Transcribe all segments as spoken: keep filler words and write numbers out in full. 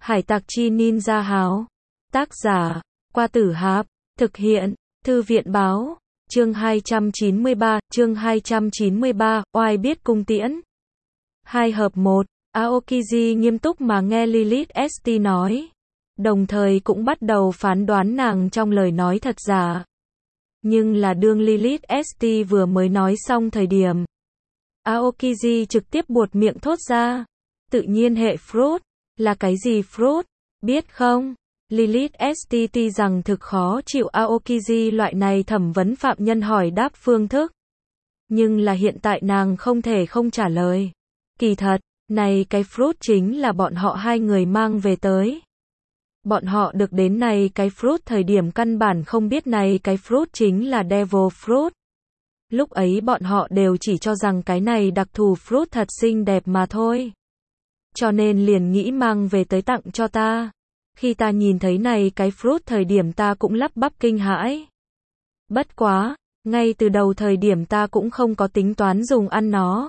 Hải tặc chi ninja háo. Tác giả, Qua Tử Hạp. Thực hiện, Thư viện báo. Chương hai trăm chín mươi ba, chương hai trăm chín mươi ba, oai biết cung tiễn. Hai hợp một, Aokiji nghiêm túc mà nghe Lilith ét tê nói. Đồng thời cũng bắt đầu phán đoán nàng trong lời nói thật giả. Nhưng là đương Lilith ét tê vừa mới nói xong thời điểm. Aokiji trực tiếp buột miệng thốt ra. Tự nhiên hệ fruit. Là cái gì fruit? Biết không? Lilith ét tê tuy rằng thực khó chịu Aokiji loại này thẩm vấn phạm nhân hỏi đáp phương thức. Nhưng là hiện tại nàng không thể không trả lời. Kỳ thật, này cái fruit chính là bọn họ hai người mang về tới. Bọn họ được đến này cái fruit thời điểm căn bản không biết này cái fruit chính là devil fruit. Lúc ấy bọn họ đều chỉ cho rằng cái này đặc thù fruit thật xinh đẹp mà thôi. Cho nên liền nghĩ mang về tới tặng cho ta. Khi ta nhìn thấy này cái fruit thời điểm ta cũng lắp bắp kinh hãi. Bất quá, ngay từ đầu thời điểm ta cũng không có tính toán dùng ăn nó.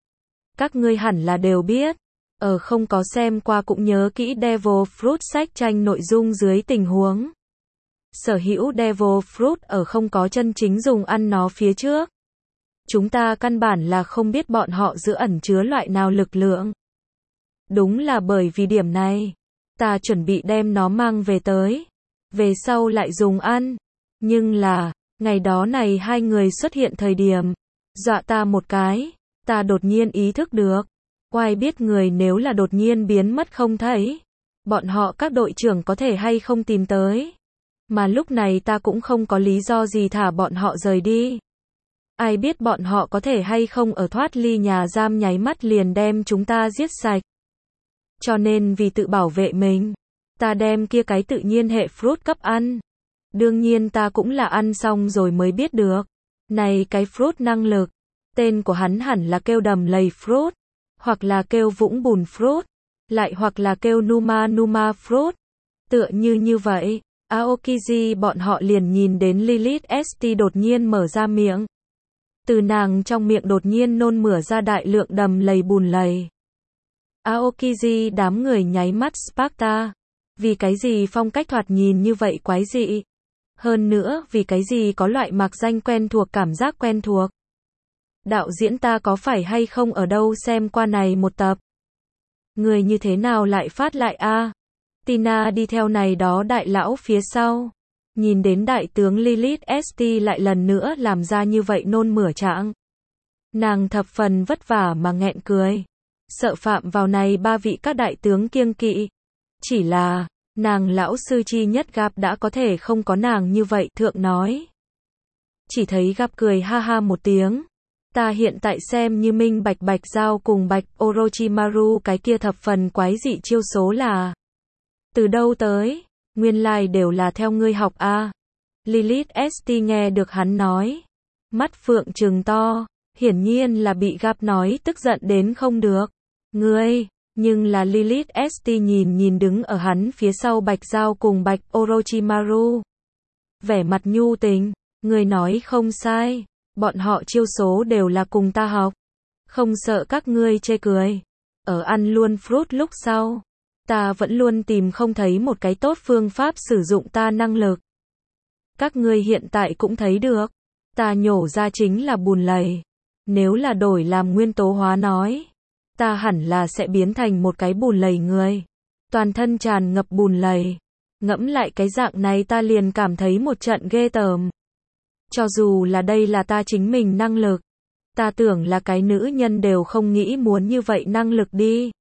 Các ngươi hẳn là đều biết. Ở không có xem qua cũng nhớ kỹ Devil Fruit sách tranh nội dung dưới tình huống. Sở hữu Devil Fruit ở không có chân chính dùng ăn nó phía trước. Chúng ta căn bản là không biết bọn họ giữa ẩn chứa loại nào lực lượng. Đúng là bởi vì điểm này. Ta chuẩn bị đem nó mang về tới. Về sau lại dùng ăn. Nhưng là, ngày đó này hai người xuất hiện thời điểm. Dọa ta một cái. Ta đột nhiên ý thức được. Oai biết người nếu là đột nhiên biến mất không thấy. Bọn họ các đội trưởng có thể hay không tìm tới. Mà lúc này ta cũng không có lý do gì thả bọn họ rời đi. Ai biết bọn họ có thể hay không ở thoát ly nhà giam nháy mắt liền đem chúng ta giết sạch. Cho nên vì tự bảo vệ mình, ta đem kia cái tự nhiên hệ fruit cấp ăn. Đương nhiên ta cũng là ăn xong rồi mới biết được. Này cái fruit năng lực, tên của hắn hẳn là kêu đầm lầy fruit, hoặc là kêu vũng bùn fruit, lại hoặc là kêu Numa Numa fruit. Tựa như như vậy, Aokiji bọn họ liền nhìn đến Lilith ét tê đột nhiên mở ra miệng. Từ nàng trong miệng đột nhiên nôn mửa ra đại lượng đầm lầy bùn lầy. Aokiji đám người nháy mắt Sparta. Vì cái gì phong cách thoạt nhìn như vậy quái dị? Hơn nữa, vì cái gì có loại mạc danh quen thuộc cảm giác quen thuộc? Đạo diễn ta có phải hay không ở đâu xem qua này một tập? Người như thế nào lại phát lại a? À? Tina đi theo này đó đại lão phía sau. Nhìn đến đại tướng Lilith ét tê lại lần nữa làm ra như vậy nôn mửa trạng. Nàng thập phần vất vả mà nghẹn cười. Sợ phạm vào này ba vị các đại tướng kiêng kỵ. Chỉ là, nàng lão sư chi nhất gặp đã có thể không có nàng như vậy thượng nói. Chỉ thấy gặp cười ha ha một tiếng. Ta hiện tại xem như minh bạch bạch giao cùng bạch Orochimaru cái kia thập phần quái dị chiêu số là. Từ đâu tới, nguyên lai like đều là theo ngươi học a. À. Lilith ét tê nghe được hắn nói. Mắt phượng trừng to, hiển nhiên là bị gặp nói tức giận đến không được. Ngươi, nhưng là Lilith ét tê nhìn nhìn đứng ở hắn phía sau bạch giao cùng bạch Orochimaru. Vẻ mặt nhu tình, ngươi nói không sai, bọn họ chiêu số đều là cùng ta học. Không sợ các ngươi chê cười. Ở ăn luôn fruit lúc sau, ta vẫn luôn tìm không thấy một cái tốt phương pháp sử dụng ta năng lực. Các ngươi hiện tại cũng thấy được, ta nhổ ra chính là bùn lầy. Nếu là đổi làm nguyên tố hóa nói, ta hẳn là sẽ biến thành một cái bùn lầy người. Toàn thân tràn ngập bùn lầy. Ngẫm lại cái dạng này ta liền cảm thấy một trận ghê tởm. Cho dù là đây là ta chính mình năng lực. Ta tưởng là cái nữ nhân đều không nghĩ muốn như vậy năng lực đi.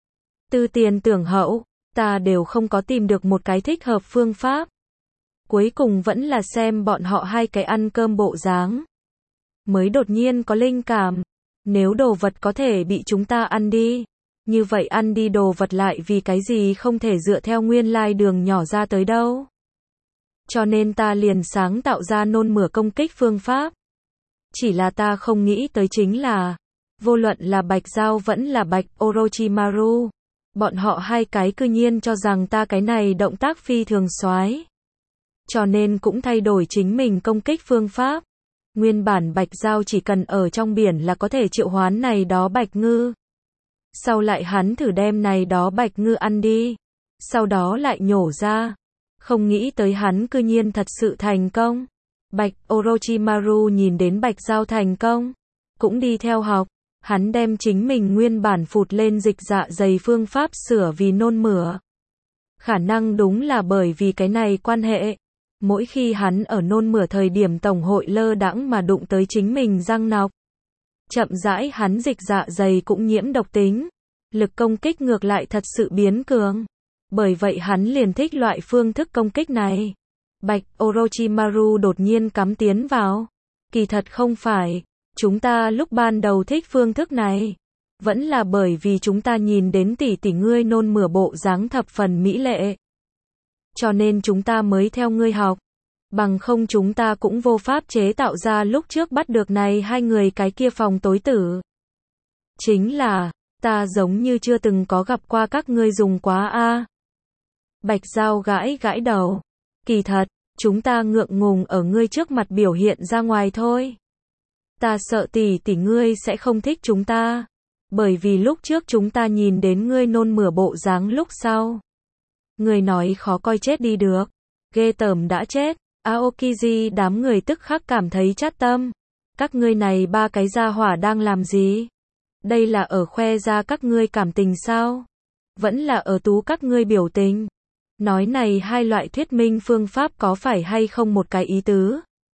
Tư tiền tưởng hậu, ta đều không có tìm được một cái thích hợp phương pháp. Cuối cùng vẫn là xem bọn họ hai cái ăn cơm bộ dáng. Mới đột nhiên có linh cảm. Nếu đồ vật có thể bị chúng ta ăn đi, như vậy ăn đi đồ vật lại vì cái gì không thể dựa theo nguyên lai đường nhỏ ra tới đâu. Cho nên ta liền sáng tạo ra nôn mửa công kích phương pháp. Chỉ là ta không nghĩ tới chính là, vô luận là bạch giao vẫn là bạch Orochimaru, bọn họ hai cái cư nhiên cho rằng ta cái này động tác phi thường soái. Cho nên cũng thay đổi chính mình công kích phương pháp. Nguyên bản bạch giao chỉ cần ở trong biển là có thể triệu hoán này đó bạch ngư. Sau lại hắn thử đem này đó bạch ngư ăn đi. sau đó lại nhổ ra. Không nghĩ tới hắn cư nhiên thật sự thành công. Bạch Orochimaru nhìn đến Bạch Giao thành công, cũng đi theo học. Hắn đem chính mình nguyên bản phụt lên dịch dạ dày phương pháp sửa vì nôn mửa. Khả năng đúng là bởi vì cái này quan hệ. Mỗi khi hắn ở nôn mửa thời điểm tổng hội lơ đãng mà đụng tới chính mình răng nọc. Chậm rãi hắn dịch dạ dày cũng nhiễm độc tính. Lực công kích ngược lại thật sự biến cường. Bởi vậy hắn liền thích loại phương thức công kích này. Bạch Orochimaru đột nhiên cắm tiến vào. Kỳ thật không phải. Chúng ta lúc ban đầu thích phương thức này. Vẫn là bởi vì chúng ta nhìn đến tỷ tỷ ngươi nôn mửa bộ dáng thập phần mỹ lệ. Cho nên chúng ta mới theo ngươi học. Bằng không chúng ta cũng vô pháp chế tạo ra lúc trước bắt được này hai người cái kia phòng tối tử. Chính là, ta giống như chưa từng có gặp qua các ngươi dùng quá a. Bạch Giao gãi gãi đầu. Kỳ thật, chúng ta ngượng ngùng ở ngươi trước mặt biểu hiện ra ngoài thôi. Ta sợ tỷ tỷ ngươi sẽ không thích chúng ta. Bởi vì lúc trước chúng ta nhìn đến ngươi nôn mửa bộ dáng lúc sau. Ngươi nói khó coi chết đi được. Ghê tởm đã chết. Aokiji đám người tức khắc cảm thấy chát tâm. Các ngươi này ba cái gia hỏa đang làm gì? Đây là ở khoe ra các ngươi cảm tình sao? Vẫn là ở tú các ngươi biểu tình? Nói này hai loại thuyết minh phương pháp có phải hay không một cái ý tứ?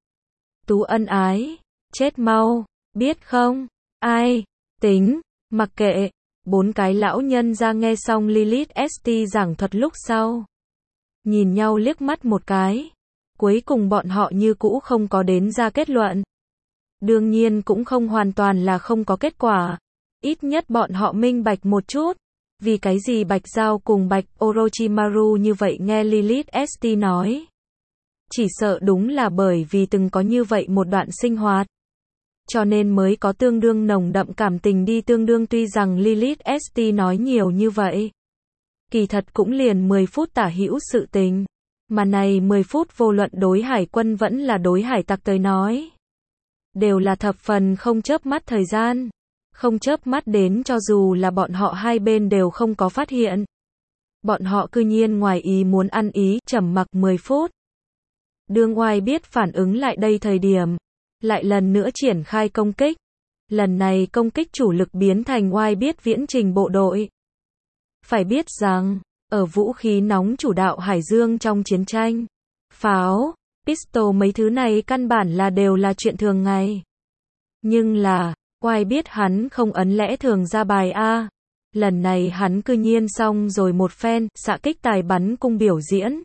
Tú ân ái. Chết mau. Biết không? Ai? Tính. Mặc kệ. Bốn cái lão nhân ra nghe xong Lilith ét tê giảng thuật lúc sau. Nhìn nhau liếc mắt một cái. Cuối cùng bọn họ như cũ không có đến ra kết luận. Đương nhiên cũng không hoàn toàn là không có kết quả. Ít nhất bọn họ minh bạch một chút. Vì cái gì Bạch Giao cùng Bạch Orochimaru như vậy nghe Lilith ét tê nói. Chỉ sợ đúng là bởi vì từng có như vậy một đoạn sinh hoạt. Cho nên mới có tương đương nồng đậm cảm tình đi tương đương tuy rằng Lilith ét tê nói nhiều như vậy. Kỳ thật cũng liền mười phút tả hữu sự tình. Mà này mười phút vô luận đối hải quân vẫn là đối hải tặc tới nói. Đều là thập phần không chớp mắt thời gian. Không chớp mắt đến cho dù là bọn họ hai bên đều không có phát hiện. Bọn họ cư nhiên ngoài ý muốn ăn ý trầm mặc mười phút. Đương oai biết phản ứng lại đây thời điểm. Lại lần nữa triển khai công kích. Lần này công kích chủ lực biến thành oai biết viễn trình bộ đội. Phải biết rằng, ở vũ khí nóng chủ đạo Hải Dương trong chiến tranh, pháo, pistol mấy thứ này căn bản là đều là chuyện thường ngày. Nhưng là, oai biết hắn không ấn lẽ thường ra bài A. Lần này hắn cư nhiên xong rồi một phen, xạ kích tài bắn cung biểu diễn.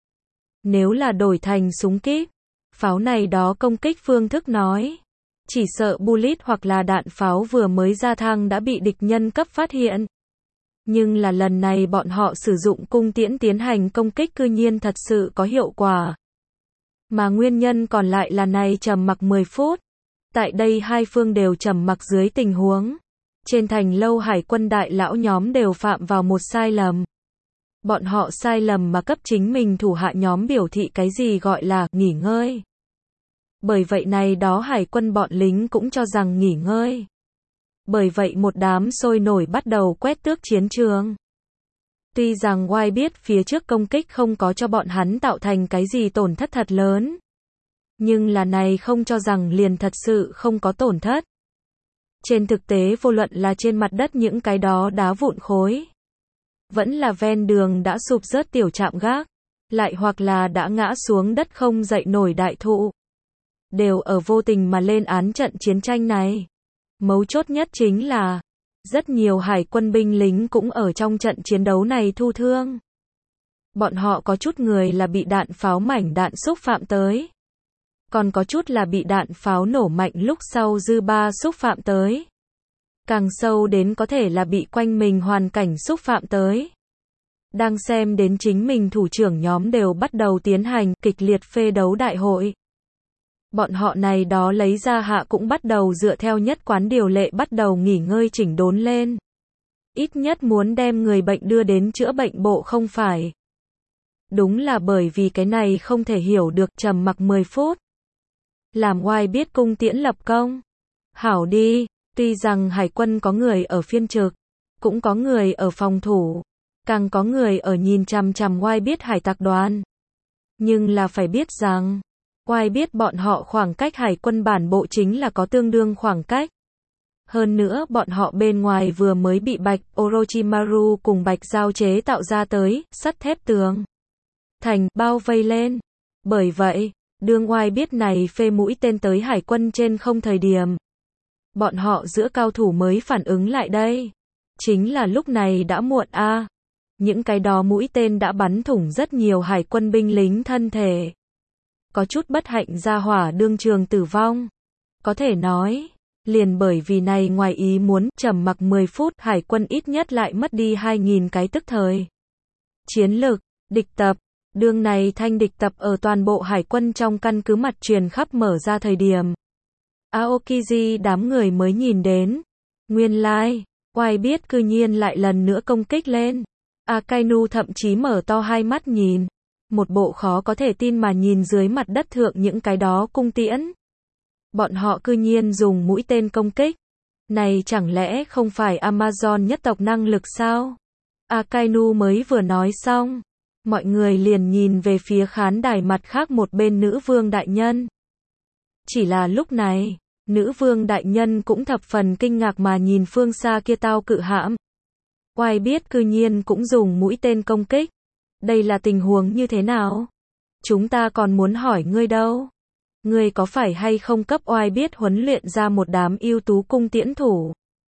Nếu là đổi thành súng kíp, pháo này đó công kích phương thức nói. Chỉ sợ bullet hoặc là đạn pháo vừa mới ra thang đã bị địch nhân cấp phát hiện. Nhưng là lần này bọn họ sử dụng cung tiễn tiến hành công kích cư nhiên thật sự có hiệu quả. Mà nguyên nhân còn lại là này trầm mặc mười phút. Tại đây hai phương đều trầm mặc dưới tình huống. Trên thành lâu hải quân đại lão nhóm đều phạm vào một sai lầm. Bọn họ sai lầm mà cấp chính mình thủ hạ nhóm biểu thị cái gì gọi là nghỉ ngơi. Bởi vậy này đó hải quân bọn lính cũng cho rằng nghỉ ngơi. Bởi vậy một đám sôi nổi bắt đầu quét tước chiến trường. Tuy rằng oai biết phía trước công kích không có cho bọn hắn tạo thành cái gì tổn thất thật lớn. Nhưng là này không cho rằng liền thật sự không có tổn thất. Trên thực tế vô luận là trên mặt đất những cái đó đá vụn khối. Vẫn là ven đường đã sụp rớt tiểu trạm gác. Lại hoặc là đã ngã xuống đất không dậy nổi đại thụ. Đều ở vô tình mà lên án trận chiến tranh này. Mấu chốt nhất chính là, rất nhiều hải quân binh lính cũng ở trong trận chiến đấu này thu thương. Bọn họ có chút người là bị đạn pháo mảnh đạn xúc phạm tới. Còn có chút là bị đạn pháo nổ mạnh lúc sau dư ba xúc phạm tới. Càng sâu đến có thể là bị quanh mình hoàn cảnh xúc phạm tới. Đang xem đến chính mình thủ trưởng nhóm đều bắt đầu tiến hành kịch liệt phê đấu đại hội. Bọn họ này đó lấy ra hạ cũng bắt đầu dựa theo nhất quán điều lệ bắt đầu nghỉ ngơi chỉnh đốn lên. Ít nhất muốn đem người bệnh đưa đến chữa bệnh bộ không phải. Đúng là bởi vì cái này không thể hiểu được trầm mặc mười phút. Làm oai biết cung tiễn lập công. Hảo đi, tuy rằng hải quân có người ở phiên trực, cũng có người ở phòng thủ. Càng có người ở nhìn chằm chằm Oai biết hải tặc đoàn. Nhưng là phải biết rằng, Oai biết bọn họ khoảng cách hải quân bản bộ chính là có tương đương khoảng cách. Hơn nữa bọn họ bên ngoài vừa mới bị Bạch Orochimaru cùng Bạch Giao chế tạo ra tới, sắt thép tường thành, bao vây lên. Bởi vậy, đương Oai biết này phê mũi tên tới hải quân trên không thời điểm. Bọn họ giữa cao thủ mới phản ứng lại đây. Chính là lúc này đã muộn a. À. Những cái đó mũi tên đã bắn thủng rất nhiều hải quân binh lính thân thể. Có chút bất hạnh ra hỏa đương trường tử vong. Có thể nói, liền bởi vì này ngoài ý muốn, trầm mặc mười phút, hải quân ít nhất lại mất đi hai nghìn cái tức thời. Chiến lực, địch tập, đương này thanh địch tập ở toàn bộ hải quân trong căn cứ mặt truyền khắp mở ra thời điểm. Aokiji đám người mới nhìn đến. Nguyên lai, like, Oai biết cư nhiên lại lần nữa công kích lên. Akainu thậm chí mở to hai mắt nhìn. Một bộ khó có thể tin mà nhìn dưới mặt đất thượng những cái đó cung tiễn. Bọn họ cư nhiên dùng mũi tên công kích. Này chẳng lẽ không phải Amazon nhất tộc năng lực sao? Akainu mới vừa nói xong. Mọi người liền nhìn về phía khán đài mặt khác một bên nữ vương đại nhân. Chỉ là lúc này, nữ vương đại nhân cũng thập phần kinh ngạc mà nhìn phương xa kia tao cự hãm. Oai biết cư nhiên cũng dùng mũi tên công kích. Đây là tình huống như thế nào? Chúng ta còn muốn hỏi ngươi đâu. Ngươi có phải hay không cấp Oai biết huấn luyện ra một đám ưu tú cung tiễn thủ?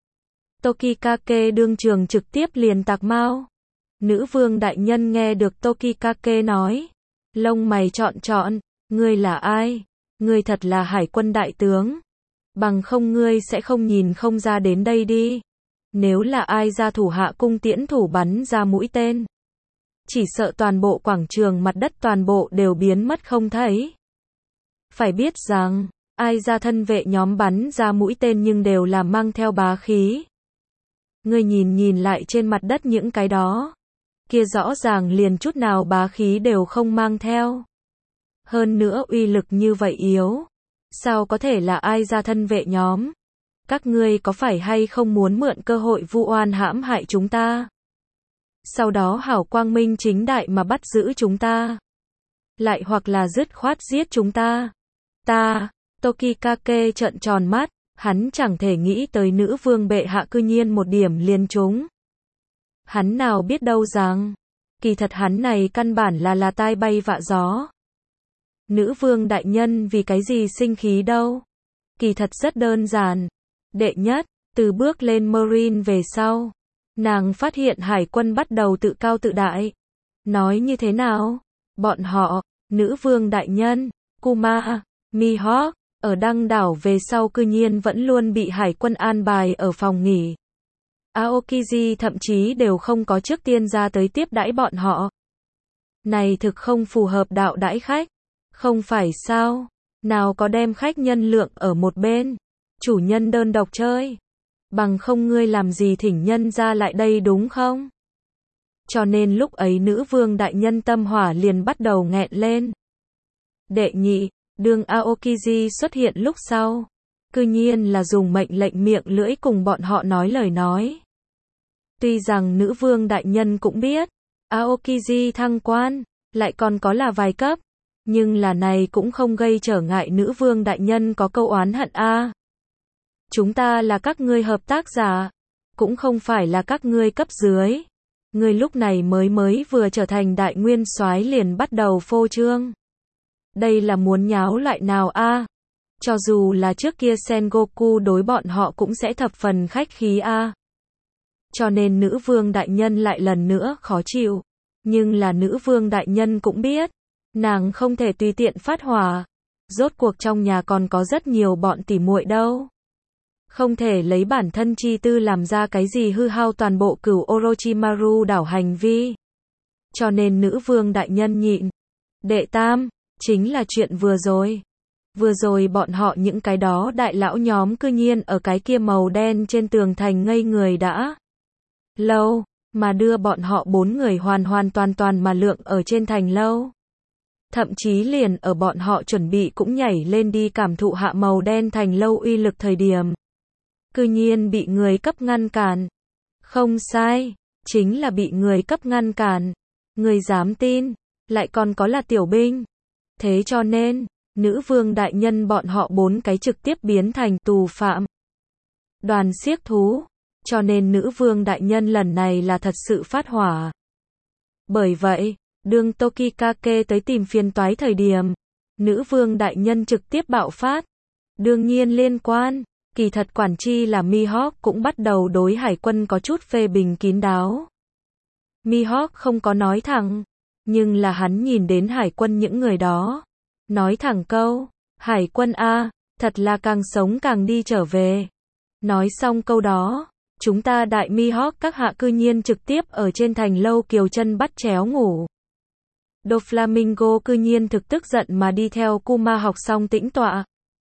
Tokikake đương trường trực tiếp liền tạc mau. Nữ vương đại nhân nghe được Tokikake nói. Lông mày trọn trọn, ngươi là ai? Ngươi thật là hải quân đại tướng. Bằng không ngươi sẽ không nhìn không ra đến đây đi. Nếu là ai ra thủ hạ cung tiễn thủ bắn ra mũi tên. Chỉ sợ toàn bộ quảng trường mặt đất toàn bộ đều biến mất không thấy. Phải biết rằng, ai ra thân vệ nhóm bắn ra mũi tên nhưng đều là mang theo bá khí. Ngươi nhìn nhìn lại trên mặt đất những cái đó. Kia rõ ràng liền chút nào bá khí đều không mang theo. Hơn nữa uy lực như vậy yếu. Sao có thể là ai ra thân vệ nhóm? Các ngươi có phải hay không muốn mượn cơ hội vu oan hãm hại chúng ta? Sau đó hảo quang minh chính đại mà bắt giữ chúng ta. Lại hoặc là dứt khoát giết chúng ta. Ta, Tokikake trợn tròn mắt, hắn chẳng thể nghĩ tới nữ vương bệ hạ cư nhiên một điểm liền trúng. Hắn nào biết đâu rằng, kỳ thật hắn này căn bản là là tai bay vạ gió. Nữ vương đại nhân vì cái gì sinh khí đâu? Kỳ thật rất đơn giản. Đệ nhất, từ bước lên Marine về sau, nàng phát hiện hải quân bắt đầu tự cao tự đại. Nói như thế nào? Bọn họ, nữ vương đại nhân, Kuma, Mihawk, ở đăng đảo về sau cư nhiên vẫn luôn bị hải quân an bài ở phòng nghỉ. Aokiji thậm chí đều không có trước tiên ra tới tiếp đãi bọn họ. Này thực không phù hợp đạo đãi khách. Không phải sao? Nào có đem khách nhân lượng ở một bên. Chủ nhân đơn độc chơi. Bằng không ngươi làm gì thỉnh nhân ra lại đây đúng không? Cho nên lúc ấy nữ vương đại nhân tâm hỏa liền bắt đầu nghẹn lên. Đệ nhị, đương Aokiji xuất hiện lúc sau. Cư nhiên là dùng mệnh lệnh miệng lưỡi cùng bọn họ nói lời nói. Tuy rằng nữ vương đại nhân cũng biết, Aokiji thăng quan, lại còn có là vài cấp. Nhưng là này cũng không gây trở ngại nữ vương đại nhân có câu oán hận a. À. Chúng ta là các ngươi hợp tác giả, cũng không phải là các ngươi cấp dưới. Ngươi lúc này mới mới vừa trở thành đại nguyên soái liền bắt đầu phô trương. Đây là muốn nháo lại nào a? À? Cho dù là trước kia Sengoku đối bọn họ cũng sẽ thập phần khách khí a. À? Cho nên nữ vương đại nhân lại lần nữa khó chịu. Nhưng là nữ vương đại nhân cũng biết. Nàng không thể tùy tiện phát hỏa. Rốt cuộc trong nhà còn có rất nhiều bọn tỉ muội đâu. Không thể lấy bản thân chi tư làm ra cái gì hư hao toàn bộ cửu Orochimaru đảo hành vi. Cho nên nữ vương đại nhân nhịn. Đệ tam, chính là chuyện vừa rồi. Vừa rồi bọn họ những cái đó đại lão nhóm cư nhiên ở cái kia màu đen trên tường thành ngây người đã lâu, mà đưa bọn họ bốn người hoàn hoàn toàn toàn mà lượng ở trên thành lâu. Thậm chí liền ở bọn họ chuẩn bị cũng nhảy lên đi cảm thụ hạ màu đen thành lâu uy lực thời điểm. Cư nhiên bị người cấp ngăn cản. Không sai, chính là bị người cấp ngăn cản. Người dám tin, lại còn có là tiểu binh. Thế cho nên, nữ vương đại nhân bọn họ bốn cái trực tiếp biến thành tù phạm. Đoàn xiếc thú. Cho nên nữ vương đại nhân lần này là thật sự phát hỏa. Bởi vậy, đương Tokikake tới tìm phiền toái thời điểm, nữ vương đại nhân trực tiếp bạo phát. Đương nhiên liên quan, kỳ thật quản chi là Mihawk cũng bắt đầu đối hải quân có chút phê bình kín đáo. Mihawk không có nói thẳng, nhưng là hắn nhìn đến hải quân những người đó. Nói thẳng câu, hải quân A, thật là càng sống càng đi trở về. Nói xong câu đó, chúng ta đại Mihawk các hạ cư nhiên trực tiếp ở trên thành lâu kiều chân bắt chéo ngủ. Doflamingo cư nhiên thực tức giận mà đi theo Kuma học xong tĩnh tọa.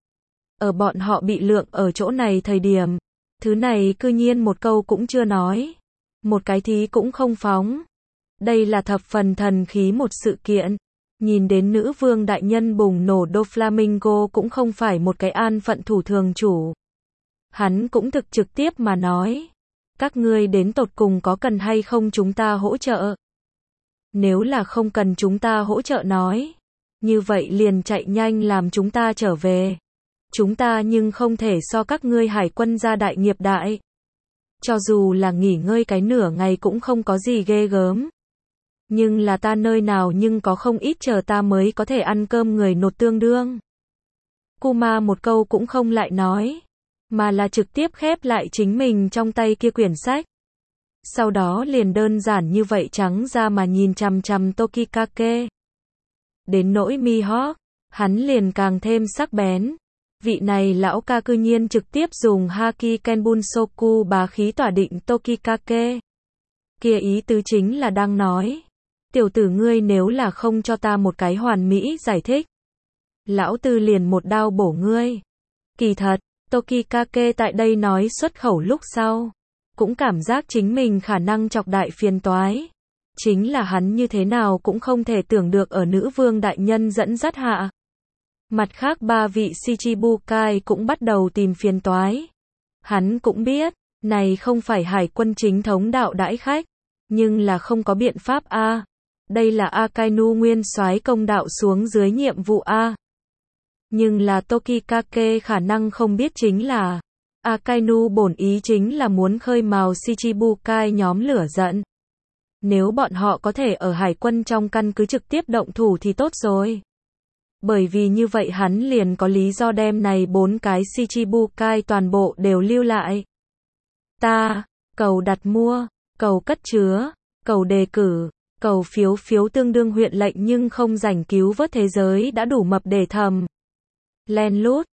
Ở bọn họ bị lượng ở chỗ này thời điểm, thứ này cư nhiên một câu cũng chưa nói. Một cái thí cũng không phóng. Đây là thập phần thần khí một sự kiện. Nhìn đến nữ vương đại nhân bùng nổ Doflamingo cũng không phải một cái an phận thủ thường chủ. Hắn cũng thực trực tiếp mà nói. Các ngươi đến tột cùng có cần hay không chúng ta hỗ trợ? Nếu là không cần chúng ta hỗ trợ nói. Như vậy liền chạy nhanh làm chúng ta trở về. Chúng ta nhưng không thể so các ngươi hải quân gia đại nghiệp đại. Cho dù là nghỉ ngơi cái nửa ngày cũng không có gì ghê gớm. Nhưng là ta nơi nào nhưng có không ít chờ ta mới có thể ăn cơm người nột tương đương. Kuma một câu cũng không lại nói. Mà là trực tiếp khép lại chính mình trong tay kia quyển sách. Sau đó liền đơn giản như vậy trắng ra mà nhìn chằm chằm Tokikake. Đến nỗi Mihawk, hắn liền càng thêm sắc bén. Vị này lão ca cư nhiên trực tiếp dùng Haki Kenbunsoku bá khí tỏa định Tokikake. Kia ý tứ chính là đang nói. Tiểu tử ngươi nếu là không cho ta một cái hoàn mỹ giải thích. Lão tư liền một đao bổ ngươi. Kỳ thật, Tokikake tại đây nói xuất khẩu lúc sau. Cũng cảm giác chính mình khả năng chọc đại phiền toái. Chính là hắn như thế nào cũng không thể tưởng được ở nữ vương đại nhân dẫn dắt hạ. Mặt khác ba vị Shichibukai cũng bắt đầu tìm phiền toái. Hắn cũng biết, này không phải hải quân chính thống đạo đãi khách, nhưng là không có biện pháp a. Đây là Akainu nguyên soái công đạo xuống dưới nhiệm vụ a. Nhưng là Tokikake khả năng không biết chính là Akainu bổn ý chính là muốn khơi mào Shichibukai nhóm lửa giận. Nếu bọn họ có thể ở hải quân trong căn cứ trực tiếp động thủ thì tốt rồi. Bởi vì như vậy hắn liền có lý do đem này bốn cái Shichibukai toàn bộ đều lưu lại. Ta, cầu đặt mua, cầu cất chứa, cầu đề cử, cầu phiếu phiếu tương đương huyện lệnh nhưng không rảnh cứu vớt thế giới đã đủ mập để thầm. Len lút.